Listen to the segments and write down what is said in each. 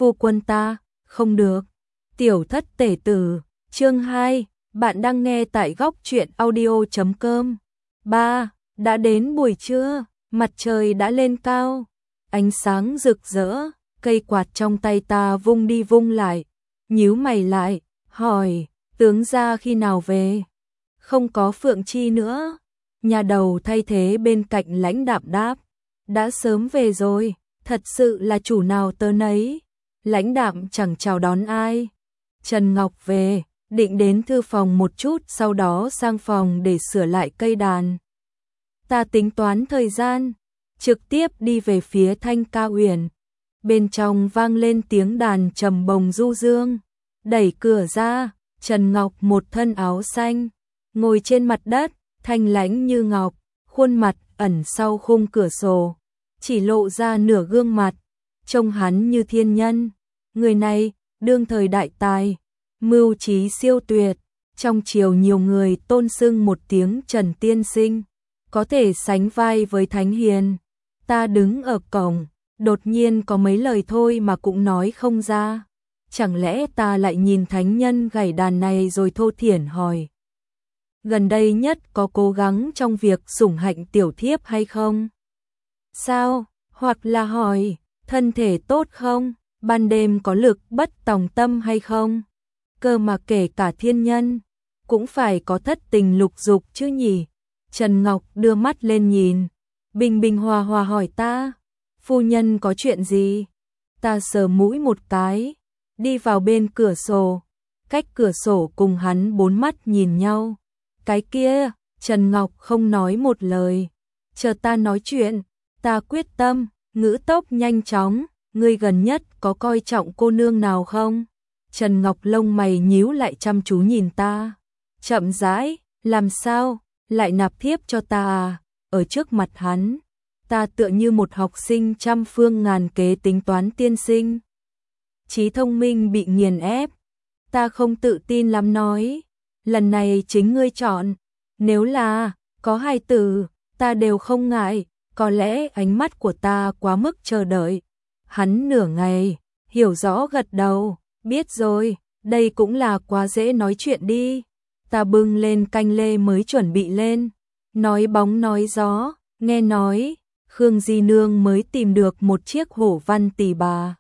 phu quân ta, không được. Tiểu thất tể tử, chương 2, bạn đang nghe tại góc truyện audio.com. 3. Đã đến buổi trưa, mặt trời đã lên cao, ánh sáng rực rỡ, cây quạt trong tay ta vung đi vung lại, nhíu mày lại, hỏi, tướng gia khi nào về? Không có Phượng Chi nữa. Nhà đầu thay thế bên cạnh Lãnh Đạm đáp, đã sớm về rồi, thật sự là chủ nào tớ nấy. Lãnh Đạm chẳng chào đón ai. Trần Ngọc về, định đến thư phòng một chút, sau đó sang phòng để sửa lại cây đàn. Ta tính toán thời gian, trực tiếp đi về phía Thanh Ca Uyển. Bên trong vang lên tiếng đàn trầm bồng du dương. Đẩy cửa ra, Trần Ngọc một thân áo xanh, ngồi trên mặt đất, thanh lãnh như ngọc, khuôn mặt ẩn sau khung cửa sổ, chỉ lộ ra nửa gương mặt, trông hắn như thiên nhân. Người này, đương thời đại tài, mưu trí siêu tuyệt, trong triều nhiều người tôn xưng một tiếng Trần Tiên Sinh, có thể sánh vai với Thánh Hiền. Ta đứng ở cổng, đột nhiên có mấy lời thôi mà cũng nói không ra. Chẳng lẽ ta lại nhìn thánh nhân gảy đàn này rồi thô thiển hỏi, gần đây nhất có cố gắng trong việc sủng hạnh tiểu thiếp hay không? Sao? Hoặc là hỏi, thân thể tốt không? Ban đêm có lực bất tòng tâm hay không? Cơ mà kể cả thiên nhân, cũng phải có thất tình lục dục chứ nhỉ? Trần Ngọc đưa mắt lên nhìn, bình bình hòa hòa hỏi ta, phu nhân có chuyện gì? Ta sờ mũi một cái, đi vào bên cửa sổ, cách cửa sổ cùng hắn bốn mắt nhìn nhau. Cái kia, Trần Ngọc không nói một lời, chờ ta nói chuyện. Ta quyết tâm, ngữ tốc nhanh chóng, ngươi gần nhất có coi trọng cô nương nào không? Trần Ngọc lông mày nhíu lại chăm chú nhìn ta, chậm rãi, làm sao, lại nạp thiếp cho ta à? Ở trước mặt hắn, ta tựa như một học sinh trăm phương ngàn kế tính toán tiên sinh. Trí thông minh bị nghiền ép, ta không tự tin lắm nói, lần này chính ngươi chọn, nếu là có hai từ, ta đều không ngại. Có lẽ ánh mắt của ta quá mức chờ đợi. Hắn nửa ngày, hiểu rõ gật đầu, biết rồi, đây cũng là quá dễ nói chuyện đi. Ta bưng lên canh lê mới chuẩn bị lên, nói bóng nói gió, nghe nói, Khương Di Nương mới tìm được một chiếc hổ văn tỷ bà.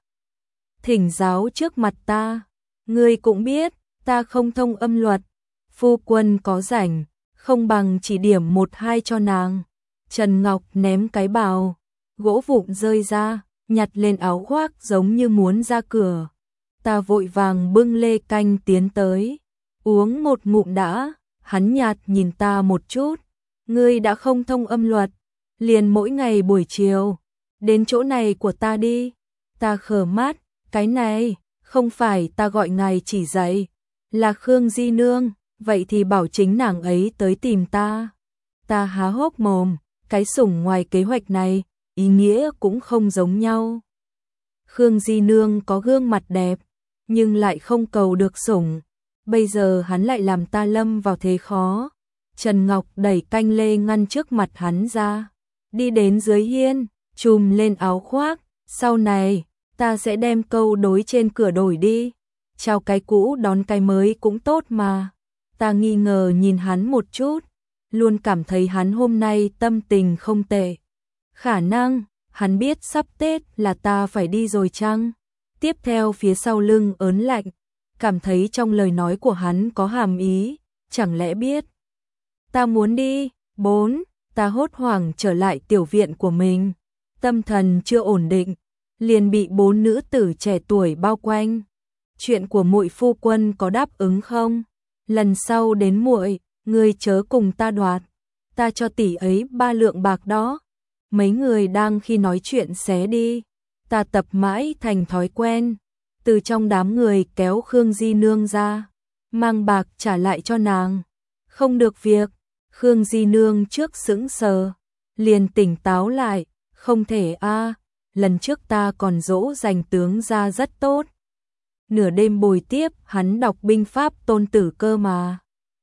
Thỉnh giáo trước mặt ta, ngươi cũng biết, ta không thông âm luật, phu quân có rảnh, không bằng chỉ điểm một hai cho nàng. Trần Ngọc ném cái bào, gỗ vụn rơi ra, nhặt lên áo khoác giống như muốn ra cửa. Ta vội vàng bưng lê canh tiến tới, uống một ngụm đã, hắn nhạt nhìn ta một chút. Ngươi đã không thông âm luật, liền mỗi ngày buổi chiều, đến chỗ này của ta đi. Ta khờ mắt, cái này, không phải ta gọi ngài chỉ dạy, là Khương Di Nương, vậy thì bảo chính nàng ấy tới tìm ta. Ta há hốc mồm. Cái sủng ngoài kế hoạch này, ý nghĩa cũng không giống nhau. Khương Di Nương có gương mặt đẹp, nhưng lại không cầu được sủng. Bây giờ hắn lại làm ta lâm vào thế khó. Trần Ngọc đẩy canh lê ngăn trước mặt hắn ra, đi đến dưới hiên, chùm lên áo khoác. Sau này, ta sẽ đem câu đối trên cửa đổi đi. Chào cái cũ đón cái mới cũng tốt mà. Ta nghi ngờ nhìn hắn một chút, luôn cảm thấy hắn hôm nay tâm tình không tệ. Khả năng, hắn biết sắp Tết là ta phải đi rồi chăng? Tiếp theo phía sau lưng ớn lạnh, cảm thấy trong lời nói của hắn có hàm ý, chẳng lẽ biết ta muốn đi? 4. Ta hốt hoảng trở lại tiểu viện của mình, tâm thần chưa ổn định, liền bị 4 nữ tử trẻ tuổi bao quanh. Chuyện của muội phu quân có đáp ứng không? Lần sau đến muội, ngươi chớ cùng ta đoạt, ta cho tỷ ấy 3 lượng bạc đó. Mấy người đang khi nói chuyện xé đi, ta tập mãi thành thói quen, từ trong đám người kéo Khương Di Nương ra, mang bạc trả lại cho nàng. Không được việc. Khương Di Nương trước sững sờ, liền tỉnh táo lại, không thể a, lần trước ta còn dỗ dành tướng ra rất tốt. Nửa đêm bồi tiếp hắn đọc binh pháp Tôn Tử cơ mà.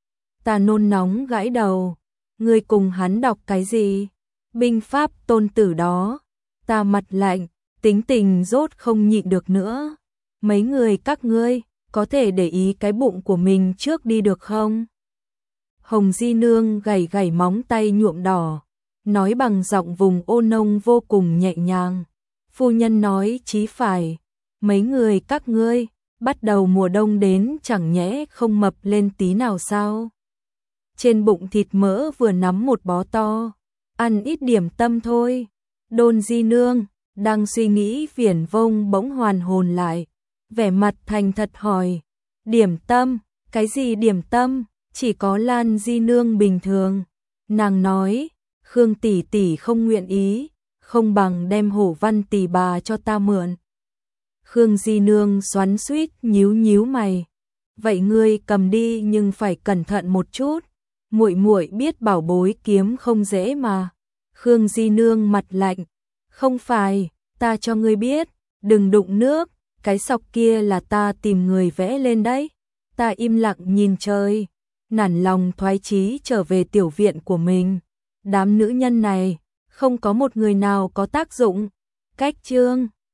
Ta nôn nóng gãi đầu, ngươi cùng hắn đọc cái gì? Binh pháp Tôn Tử đó. Ta mặt lạnh, tính tình rốt không nhịn được nữa, mấy người các ngươi, có thể để ý cái bụng của mình trước đi được không? Hồng Di Nương gảy gảy móng tay nhuộm đỏ, nói bằng giọng vùng ô nông vô cùng nhẹ nhàng. Phu nhân nói chí phải, mấy người các ngươi, bắt đầu mùa đông đến chẳng nhẽ không mập lên tí nào sao? Trên bụng thịt mỡ vừa nắm một bó to, ăn ít điểm tâm thôi. Đôn Di Nương, đang suy nghĩ viển vông bỗng hoàn hồn lại, vẻ mặt thành thật hỏi, điểm tâm, cái gì điểm tâm, chỉ có Lan Di Nương bình thường. Nàng nói, Khương tỷ tỷ không nguyện ý, không bằng đem Hổ Văn tỷ bà cho ta mượn. Khương Di Nương xoắn xuýt nhíu nhíu mày, vậy ngươi cầm đi nhưng phải cẩn thận một chút, muội muội biết bảo bối kiếm không dễ mà. Khương Di Nương mặt lạnh, không phải, ta cho ngươi biết, đừng đụng nước, cái sọc kia là ta tìm người vẽ lên đấy. Ta im lặng nhìn trời, nản lòng thoái chí trở về tiểu viện của mình. Đám nữ nhân này, không có một người nào có tác dụng. Cách chương